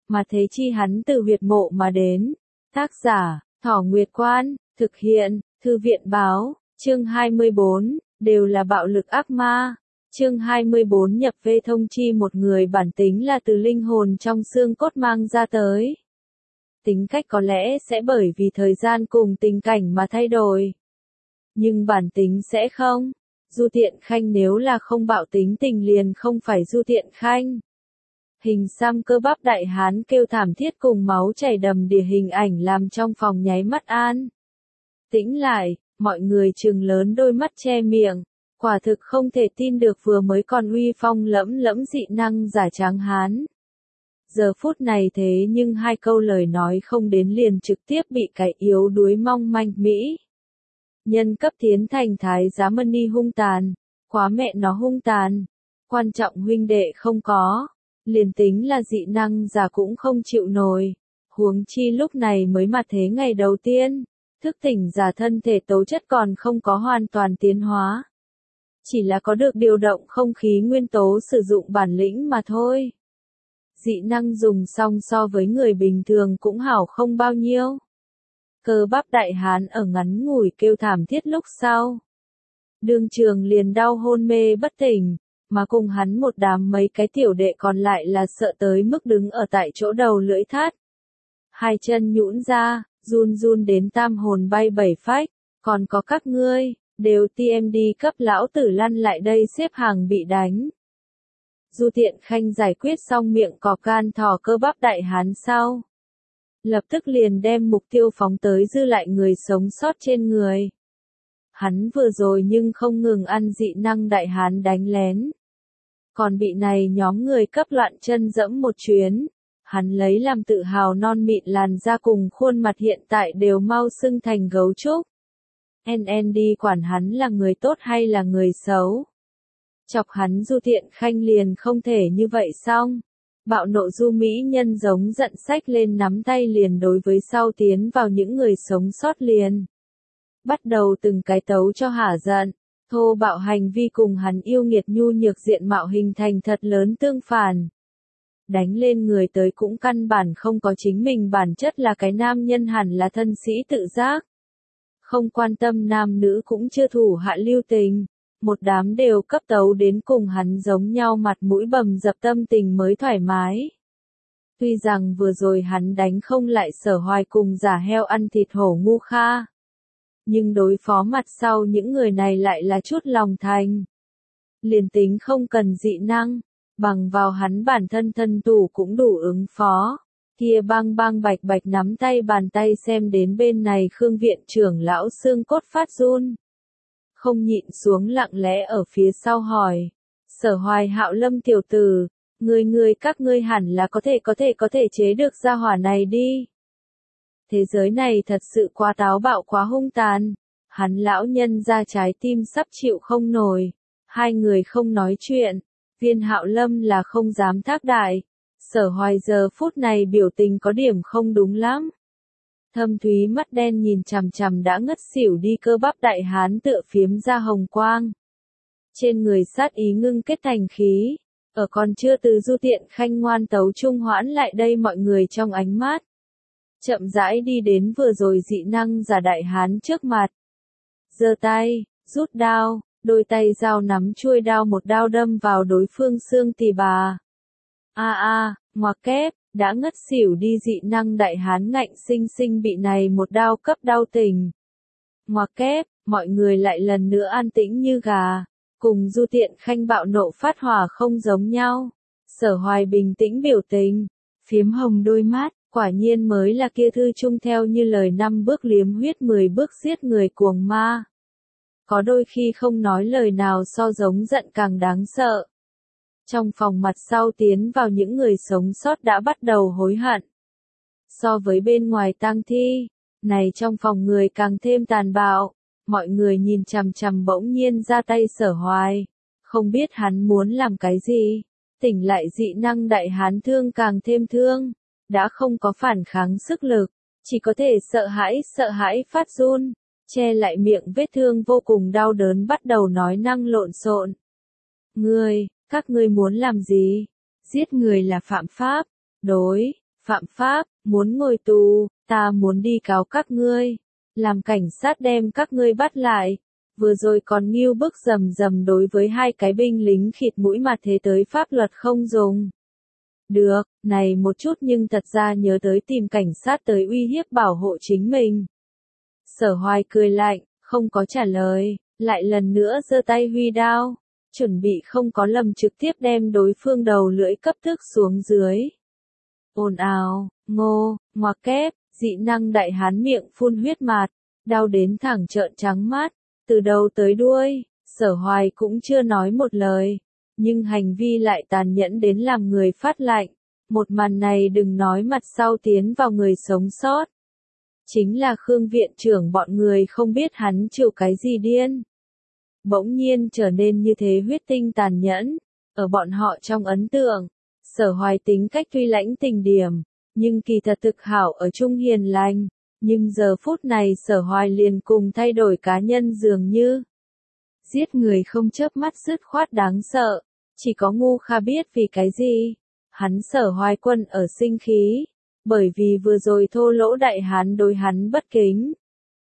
mà thế chi hắn từ huyệt mộ mà đến. Tác giả, Thỏ Nguyệt Quan, thực hiện, Thư viện báo, chương 24, đều là bạo lực ác ma. Chương 24 nhập về thông chi một người bản tính là từ linh hồn trong xương cốt mang ra tới. Tính cách có lẽ sẽ bởi vì thời gian cùng tình cảnh mà thay đổi. Nhưng bản tính sẽ không. Du Tiện Khanh nếu là không bạo tính tình liền không phải Du Tiện Khanh. Hình xăm cơ bắp đại hán kêu thảm thiết cùng máu chảy đầm đìa hình ảnh làm trong phòng nháy mắt an. Tĩnh lại, mọi người trừng lớn đôi mắt che miệng. Quả thực không thể tin được vừa mới còn uy phong lẫm lẫm dị năng giả tráng hán. Giờ phút này thế nhưng hai câu lời nói không đến liền trực tiếp bị cái yếu đuối mong manh Mỹ. Nhân cấp tiến thành thái giá Mani hung tàn, quá mẹ nó hung tàn. Quan trọng huynh đệ không có, liền tính là dị năng giả cũng không chịu nổi. Huống chi lúc này mới mặt thế ngày đầu tiên, thức tỉnh giả thân thể tố chất còn không có hoàn toàn tiến hóa. Chỉ là có được điều động không khí nguyên tố sử dụng bản lĩnh mà thôi. Dị năng dùng xong so với người bình thường cũng hảo không bao nhiêu. Cơ bắp đại hán ở ngắn ngủi kêu thảm thiết lúc sau. Đương trường liền đau hôn mê bất tỉnh, mà cùng hắn một đám mấy cái tiểu đệ còn lại là sợ tới mức đứng ở tại chỗ đầu lưỡi thắt. Hai chân nhũn ra, run run đến tam hồn bay bảy phách, còn có các ngươi, đều TMD cấp lão tử lăn lại đây xếp hàng bị đánh. Du Tiện Khanh giải quyết xong miệng cọp can thò cơ bắp đại hán sau. Lập tức liền đem mục tiêu phóng tới dư lại người sống sót trên người. Hắn vừa rồi nhưng không ngừng ăn dị năng đại hán đánh lén. Còn bị này nhóm người cấp loạn chân dẫm một chuyến. Hắn lấy làm tự hào non mịn làn da cùng khuôn mặt hiện tại đều mau sưng thành gấu trúc. NND quản hắn là người tốt hay là người xấu. Chọc hắn Du Tiện Khanh liền không thể như vậy xong. Bạo nộ du mỹ nhân giống giận xách lên nắm tay liền đối với sau tiến vào những người sống sót liền. Bắt đầu từng cái tấu cho hả giận, thô bạo hành vi cùng hắn yêu nghiệt nhu nhược diện mạo hình thành thật lớn tương phản. Đánh lên người tới cũng căn bản không có chính mình bản chất là cái nam nhân hẳn là thân sĩ tự giác. Không quan tâm nam nữ cũng chưa thủ hạ lưu tình. Một đám đều cấp tấu đến cùng hắn giống nhau mặt mũi bầm dập tâm tình mới thoải mái. Tuy rằng vừa rồi hắn đánh không lại Sở Hoài cùng giả heo ăn thịt hổ ngu kha. Nhưng đối phó mặt sau những người này lại là chút lòng thành. Liền tính không cần dị năng, bằng vào hắn bản thân thân tủ cũng đủ ứng phó. Kia bang bang bạch bạch nắm tay bàn tay xem đến bên này Khương viện trưởng lão xương cốt phát run. Không nhịn xuống lặng lẽ ở phía sau hỏi. Sở Hoài Hạo Lâm tiểu tử, các ngươi hẳn là có thể chế được gia hỏa này đi. Thế giới này thật sự quá táo bạo quá hung tàn. Hắn lão nhân ra trái tim sắp chịu không nổi. Hai người không nói chuyện. Viên Hạo Lâm là không dám thác đại. Sở Hoài giờ phút này biểu tình có điểm không đúng lắm. Thâm thúy mắt đen nhìn chằm chằm đã ngất xỉu đi cơ bắp đại hán tựa phiếm ra hồng quang. Trên người sát ý ngưng kết thành khí. Ở còn chưa từ Du Tiện Khanh ngoan tấu trung hoãn lại đây mọi người trong ánh mắt. Chậm rãi đi đến vừa rồi dị năng giả đại hán trước mặt. Giơ tay, rút đao, đôi tay dao nắm chuôi đao một đao đâm vào đối phương xương tỳ bà. Ngoặc kép, đã ngất xỉu đi dị năng đại hán ngạnh sinh sinh bị này một đao cấp đau tỉnh. Ngoặc kép, mọi người lại lần nữa an tĩnh như gà, cùng Du Tiện Khanh bạo nộ phát hỏa không giống nhau. Sở Hoài bình tĩnh biểu tình, phiếm hồng đôi mắt, quả nhiên mới là kia thư chung theo như lời 5 bước liếm huyết 10 bước giết người cuồng ma. Có đôi khi không nói lời nào so giống giận càng đáng sợ. Trong phòng mặt sau tiến vào những người sống sót đã bắt đầu hối hận. So với bên ngoài tang thi, này trong phòng người càng thêm tàn bạo, mọi người nhìn chằm chằm bỗng nhiên ra tay Sở Hoài, không biết hắn muốn làm cái gì, tỉnh lại dị năng đại hán thương càng thêm thương, đã không có phản kháng sức lực, chỉ có thể sợ hãi phát run, che lại miệng vết thương vô cùng đau đớn bắt đầu nói năng lộn xộn. Các ngươi muốn làm gì? Giết người là phạm pháp, đối, phạm pháp, muốn ngồi tù, ta muốn đi cáo các ngươi, làm cảnh sát đem các ngươi bắt lại. Vừa rồi còn nghêu bức rầm rầm đối với hai cái binh lính khịt mũi mà thế tới pháp luật không dùng. Được, này một chút nhưng thật ra nhớ tới tìm cảnh sát tới uy hiếp bảo hộ chính mình. Sở Hoài cười lạnh, không có trả lời, lại lần nữa giơ tay huy đao, chuẩn bị không có lầm trực tiếp đem đối phương đầu lưỡi cấp tước xuống dưới. Ồn ào, ngô, ngoặc kép, dị năng đại hán miệng phun huyết mạt, đau đến thẳng trợn trắng mắt, từ đầu tới đuôi, Sở Hoài cũng chưa nói một lời, nhưng hành vi lại tàn nhẫn đến làm người phát lạnh. Một màn này đừng nói mặt sau tiến vào người sống sót. Chính là Khương viện trưởng bọn người không biết hắn chịu cái gì điên. Bỗng nhiên trở nên như thế huyết tinh tàn nhẫn. Ở bọn họ trong ấn tượng, Sở Hoài tính cách tuy lãnh tình điểm, nhưng kỳ thật thực hảo ở trung hiền lành. Nhưng giờ phút này Sở Hoài liền cùng thay đổi cá nhân dường như. Giết người không chớp mắt dứt khoát đáng sợ. Chỉ có ngu kha biết vì cái gì. Hắn Sở Hoài Quân ở sinh khí. Bởi vì vừa rồi thô lỗ đại hán đối hắn bất kính.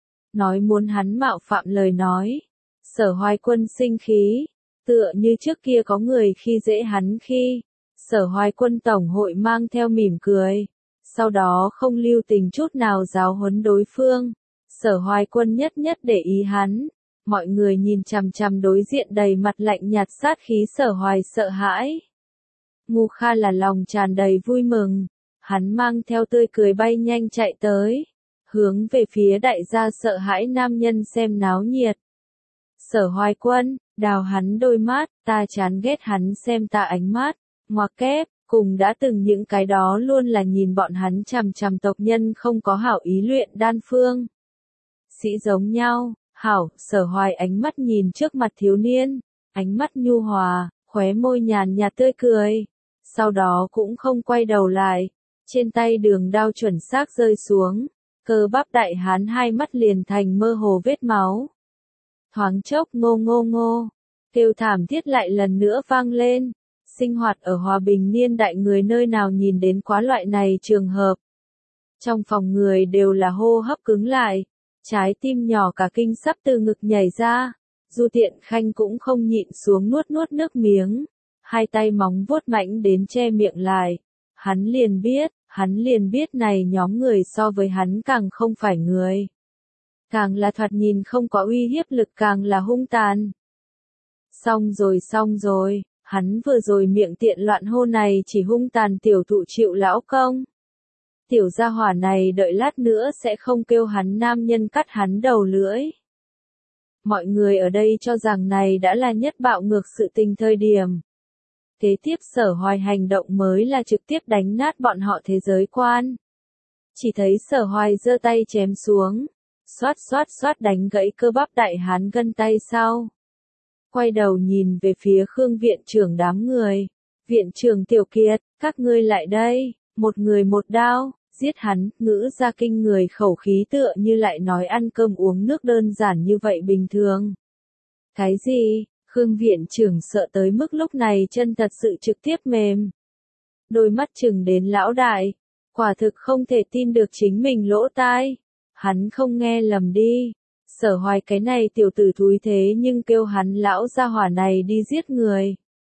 Nói muốn hắn mạo phạm lời nói. Sở Hoài Quân sinh khí. Tựa như trước kia có người khi dễ hắn khi. Sở Hoài Quân tổng hội mang theo mỉm cười. Sau đó không lưu tình chút nào giáo huấn đối phương. Sở Hoài Quân nhất nhất để ý hắn. Mọi người nhìn chằm chằm đối diện đầy mặt lạnh nhạt sát khí Sở Hoài sợ hãi. Ngu Kha là lòng tràn đầy vui mừng. Hắn mang theo tươi cười bay nhanh chạy tới. Hướng về phía đại gia sợ hãi nam nhân xem náo nhiệt. Sở Hoài Quân, đào hắn đôi mắt, ta chán ghét hắn xem ta ánh mắt. Ngoặc kép, cùng đã từng những cái đó luôn là nhìn bọn hắn chằm chằm tộc nhân không có hảo ý luyện đan phương. Sĩ giống nhau, hảo, Sở Hoài ánh mắt nhìn trước mặt thiếu niên, ánh mắt nhu hòa, khóe môi nhàn nhạt tươi cười. Sau đó cũng không quay đầu lại, trên tay đường đao chuẩn xác rơi xuống, cơ bắp đại hán hai mắt liền thành mơ hồ vết máu. Thoáng chốc ngô ngô ngô, kêu thảm thiết lại lần nữa vang lên. Sinh hoạt ở hòa bình niên đại người nơi nào nhìn đến quá loại này trường hợp. Trong phòng người đều là hô hấp cứng lại, trái tim nhỏ cả kinh sắp từ ngực nhảy ra. Du Tiện Khanh cũng không nhịn xuống nuốt nuốt nước miếng, hai tay móng vuốt mạnh đến che miệng lại. Hắn liền biết này nhóm người so với hắn càng không phải người. Càng là thoạt nhìn không có uy hiếp lực càng là hung tàn. Xong rồi. Hắn vừa rồi miệng tiện loạn hô này chỉ hung tàn tiểu thụ chịu lão công. Tiểu gia hỏa này đợi lát nữa sẽ không kêu hắn nam nhân cắt hắn đầu lưỡi. Mọi người ở đây cho rằng này đã là nhất bạo ngược sự tình thời điểm. Kế tiếp Sở Hoài hành động mới là trực tiếp đánh nát bọn họ thế giới quan. Chỉ thấy Sở Hoài giơ tay chém xuống, xoát đánh gãy cơ bắp đại hán gân tay sau. Quay đầu nhìn về phía Khương viện trưởng đám người. Viện trưởng Tiểu Kiệt, các ngươi lại đây, một người một đao, giết hắn, ngữ ra kinh người khẩu khí tựa như lại nói ăn cơm uống nước đơn giản như vậy bình thường. Cái gì? Khương viện trưởng sợ tới mức lúc này chân thật sự trực tiếp mềm. Đôi mắt chừng đến lão đại, quả thực không thể tin được chính mình lỗ tai. Hắn không nghe lầm đi. Sở Hoài cái này tiểu tử thúi thế nhưng kêu hắn lão gia hỏa này đi giết người.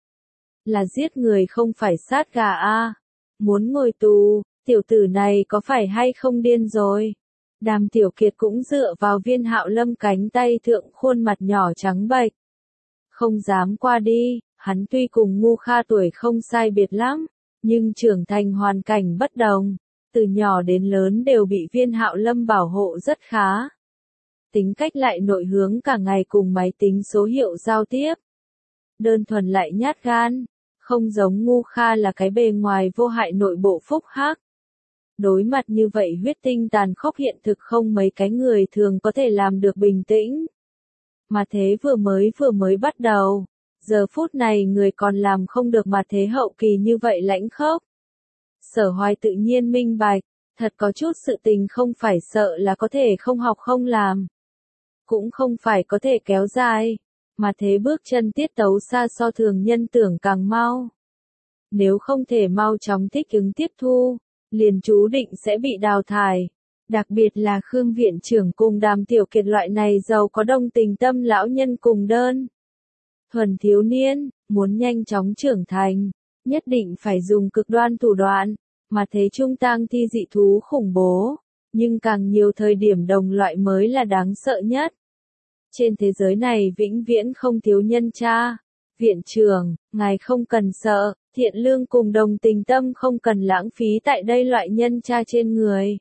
Là giết người không phải sát gà a. Muốn ngồi tù, tiểu tử này có phải hay không điên rồi. Đàm Tiểu Kiệt cũng dựa vào Viên Hạo Lâm cánh tay thượng khuôn mặt nhỏ trắng bệch. Không dám qua đi, hắn tuy cùng Ngu Kha tuổi không sai biệt lắm, nhưng trưởng thành hoàn cảnh bất đồng, từ nhỏ đến lớn đều bị Viên Hạo Lâm bảo hộ rất khá. Tính cách lại nội hướng cả ngày cùng máy tính số hiệu giao tiếp. Đơn thuần lại nhát gan, không giống Ngu Kha là cái bề ngoài vô hại nội bộ phúc hắc. Đối mặt như vậy huyết tinh tàn khốc hiện thực không mấy cái người thường có thể làm được bình tĩnh. Mà thế vừa mới bắt đầu, giờ phút này người còn làm không được mà thế hậu kỳ như vậy lãnh khốc. Sở Hoài tự nhiên minh bạch, thật có chút sự tình không phải sợ là có thể không học không làm. Cũng không phải có thể kéo dài, mà thế bước chân tiết tấu xa so thường nhân tưởng càng mau. Nếu không thể mau chóng thích ứng tiếp thu, liền chú định sẽ bị đào thải. Đặc biệt là Khương viện trưởng cùng Đàm Tiểu Kiệt loại này giàu có đồng tình tâm lão nhân cùng đơn thuần thiếu niên, muốn nhanh chóng trưởng thành, nhất định phải dùng cực đoan thủ đoạn, mà thế trung tang thi dị thú khủng bố, nhưng càng nhiều thời điểm đồng loại mới là đáng sợ nhất. Trên thế giới này vĩnh viễn không thiếu nhân cha. Viện trưởng, ngài không cần sợ, thiện lương cùng đồng tình tâm không cần lãng phí tại đây loại nhân cha trên người.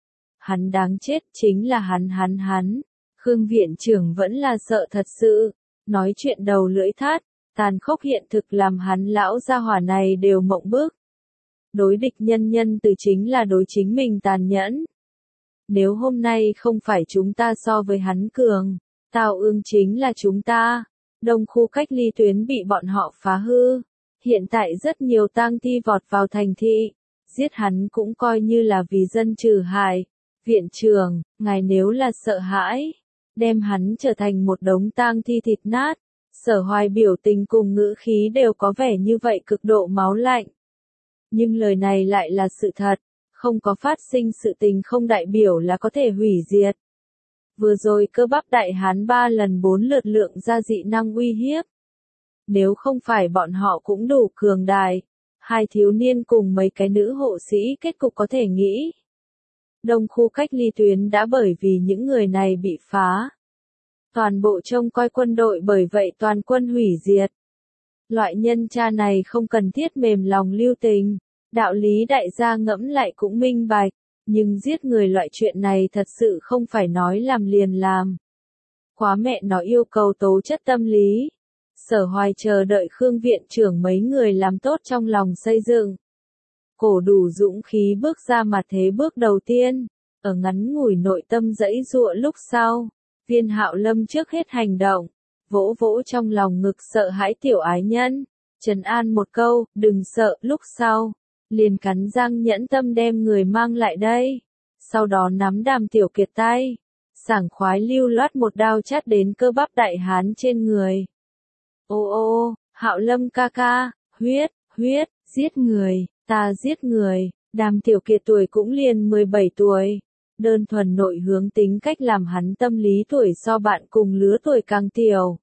Hắn đáng chết chính là hắn. Khương viện trưởng vẫn là sợ thật sự, nói chuyện đầu lưỡi thắt, tàn khốc hiện thực làm hắn lão gia hỏa này đều mộng bức. Đối địch nhân từ chính là đối chính mình tàn nhẫn. Nếu hôm nay không phải chúng ta so với hắn cường, Tào Ương chính là chúng ta. Đông khu cách ly tuyến bị bọn họ phá hư. Hiện tại rất nhiều tang thi vọt vào thành thị. Giết hắn cũng coi như là vì dân trừ hại. Viện trưởng, ngài nếu là sợ hãi, đem hắn trở thành một đống tang thi thịt nát. Sở Hoài biểu tình cùng ngữ khí đều có vẻ như vậy cực độ máu lạnh. Nhưng lời này lại là sự thật. Không có phát sinh sự tình không đại biểu là có thể hủy diệt. Vừa rồi cơ bắp đại hán 3 lần 4 lượt lượng ra dị năng uy hiếp. Nếu không phải bọn họ cũng đủ cường đại, hai thiếu niên cùng mấy cái nữ hộ sĩ kết cục có thể nghĩ. Đông khu cách ly tuyến đã bởi vì những người này bị phá. Toàn bộ trông coi quân đội bởi vậy toàn quân hủy diệt. Loại nhân cha này không cần thiết mềm lòng lưu tình, đạo lý đại gia ngẫm lại cũng minh bạch. Nhưng giết người loại chuyện này thật sự không phải nói làm liền làm. Quá mẹ nó yêu cầu tố chất tâm lý. Sở Hoài chờ đợi Khương viện trưởng mấy người làm tốt trong lòng xây dựng. Cổ đủ dũng khí bước ra mặt thế bước đầu tiên. Ở ngắn ngủi nội tâm dãy giụa lúc sau. Viên Hạo Lâm trước hết hành động. Vỗ vỗ trong lòng ngực sợ hãi tiểu ái nhân. Trấn an một câu, đừng sợ, lúc sau. Liền cắn răng nhẫn tâm đem người mang lại đây. Sau đó nắm Đàm Tiểu Kiệt tay. Sảng khoái lưu loát một đao chát đến cơ bắp đại hán trên người. Ô, Hạo Lâm ca ca, huyết, giết người, ta giết người. Đàm Tiểu Kiệt tuổi cũng liền 17 tuổi. Đơn thuần nội hướng tính cách làm hắn tâm lý tuổi so bạn cùng lứa tuổi càng tiểu.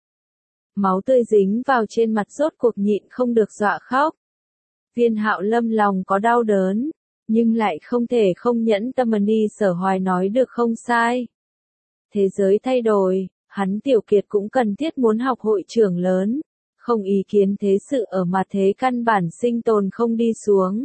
Máu tươi dính vào trên mặt rốt cuộc nhịn không được dọa khóc. Viên Hạo Lâm lòng có đau đớn, nhưng lại không thể không nhẫn tâm đi Sở Hoài nói được không sai. Thế giới thay đổi, hắn Tiểu Kiệt cũng cần thiết muốn học hội trưởng lớn, không ý kiến thế sự ở mặt thế căn bản sinh tồn không đi xuống.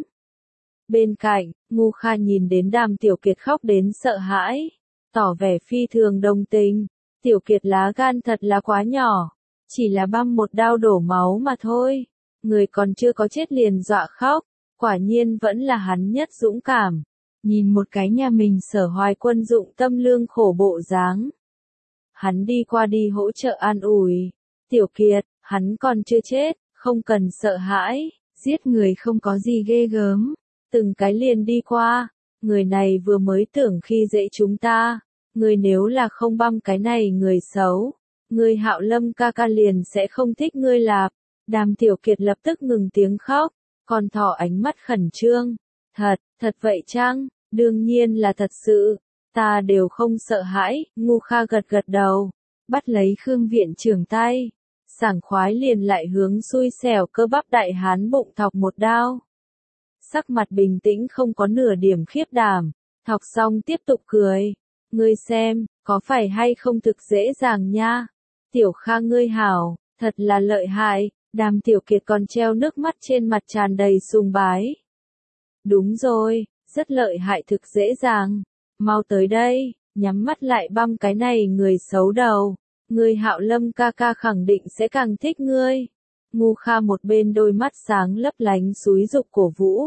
Bên cạnh, Ngu Kha nhìn đến Đàm Tiểu Kiệt khóc đến sợ hãi, tỏ vẻ phi thường đồng tình. Tiểu Kiệt lá gan thật là quá nhỏ, chỉ là băm một đao đổ máu mà thôi. Người còn chưa có chết liền dọa khóc, quả nhiên vẫn là hắn nhất dũng cảm. Nhìn một cái nhà mình Sở Hoài quân dụng tâm lương khổ bộ dáng. Hắn đi qua đi hỗ trợ an ủi. Tiểu Kiệt, hắn còn chưa chết, không cần sợ hãi, giết người không có gì ghê gớm. Từng cái liền đi qua, người này vừa mới tưởng khi dễ chúng ta. Người nếu là không băm cái này người xấu, người Hạo Lâm ca ca liền sẽ không thích ngươi lạp. Đàm Tiểu Kiệt lập tức ngừng tiếng khóc, con thỏ ánh mắt khẩn trương. Thật vậy chăng? Đương nhiên là thật sự. Ta đều không sợ hãi. Ngu Kha gật gật đầu, bắt lấy Khương viện trưởng tay, sảng khoái liền lại hướng xui xẻo cơ bắp đại hán bụng thọc một đao. Sắc mặt bình tĩnh không có nửa điểm khiếp đảm, thọc xong tiếp tục cười. Ngươi xem, có phải hay không thực dễ dàng nha? Tiểu Kha ngươi hảo, thật là lợi hại. Đàm Tiểu Kiệt còn treo nước mắt trên mặt tràn đầy sùng bái. Đúng rồi, rất lợi hại thực dễ dàng. Mau tới đây, nhắm mắt lại băm cái này người xấu đầu. Người Hạo Lâm ca ca khẳng định sẽ càng thích ngươi. Ngu Kha một bên đôi mắt sáng lấp lánh xúi dục cổ vũ.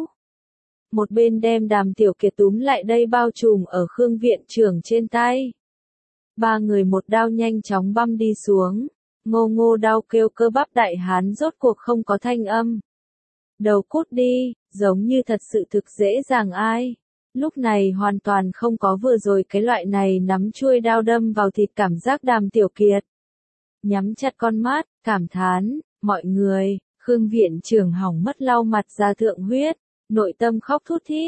Một bên đem Đàm Tiểu Kiệt túm lại đây bao trùm ở Khương viện trưởng trên tay. Ba người một đao nhanh chóng băm đi xuống. Ngô đau kêu cơ bắp đại hán rốt cuộc không có thanh âm. Đầu cút đi, giống như thật sự thực dễ dàng ai. Lúc này hoàn toàn không có vừa rồi cái loại này nắm chuôi đao đâm vào thịt cảm giác Đàm Tiểu Kiệt. Nhắm chặt con mắt, cảm thán, mọi người, Khương viện trưởng hỏng mất lau mặt ra thượng huyết, nội tâm khóc thút thít.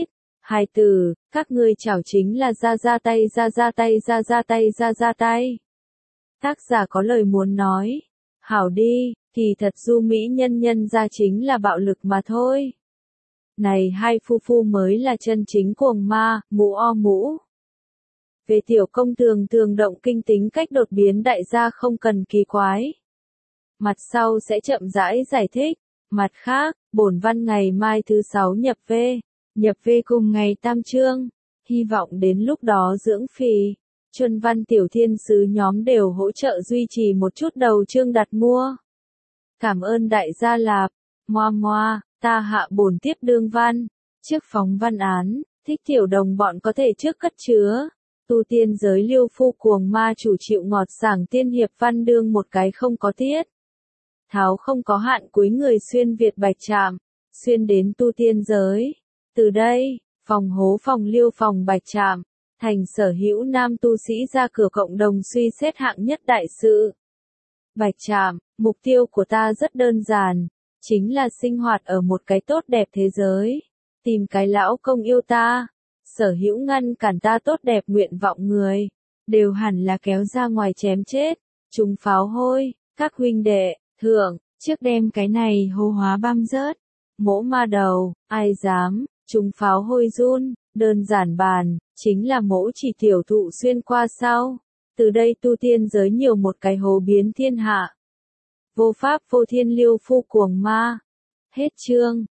Hai từ, các ngươi chảo chính là ra tay ra tay ra tay ra tay. Tác giả có lời muốn nói. Hảo đi, thì thật du mỹ nhân nhân ra chính là bạo lực mà thôi. Này hai phu phu mới là chân chính cuồng ma, mũ o mũ. Về tiểu công thường thường động kinh tính cách đột biến đại gia không cần kỳ quái. Mặt sau sẽ chậm rãi giải thích. Mặt khác, bổn văn ngày mai thứ 6 nhập về cùng ngày tam chương. Hy vọng đến lúc đó dưỡng phì. Chuân văn tiểu thiên sứ nhóm đều hỗ trợ duy trì một chút đầu chương đặt mua. Cảm ơn đại gia lạp. Moa moa, ta hạ bổn tiếp đương văn. Trước phóng văn án, thích tiểu đồng bọn có thể trước cất chứa. Tu tiên giới liêu phu cuồng ma chủ chịu ngọt sảng tiên hiệp văn đương một cái không có tiết. Tháo không có hạn cuối người xuyên Việt Bạch Trạm, xuyên đến tu tiên giới. Từ đây, phòng hố phòng liêu phòng Bạch Trạm, thành sở hữu nam tu sĩ ra cửa cộng đồng suy xét hạng nhất đại sự. Bạch Trạm, mục tiêu của ta rất đơn giản, chính là sinh hoạt ở một cái tốt đẹp thế giới, tìm cái lão công yêu ta, sở hữu ngăn cản ta tốt đẹp nguyện vọng người, đều hẳn là kéo ra ngoài chém chết, trùng pháo hôi, các huynh đệ, thượng, trước đem cái này hô hóa băm rớt, mỗ ma đầu, ai dám, trùng pháo hôi run, đơn giản bàn, chính là mỗ chỉ tiểu thụ xuyên qua sau, từ đây tu tiên giới nhiều một cái hố biến thiên hạ. Vô pháp vô thiên liêu phu cuồng ma. Hết chương.